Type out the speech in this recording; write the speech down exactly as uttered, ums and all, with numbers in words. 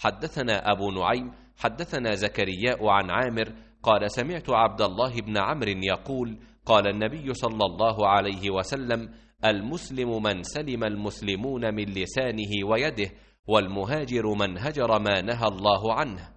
حدثنا أبو نعيم حدثنا زكرياء عن عامر قال سمعت عبد الله بن عمرو يقول قال النبي صلى الله عليه وسلم المسلم من سلم المسلمون من لسانه ويده، والمهاجر من هجر ما نهى الله عنه.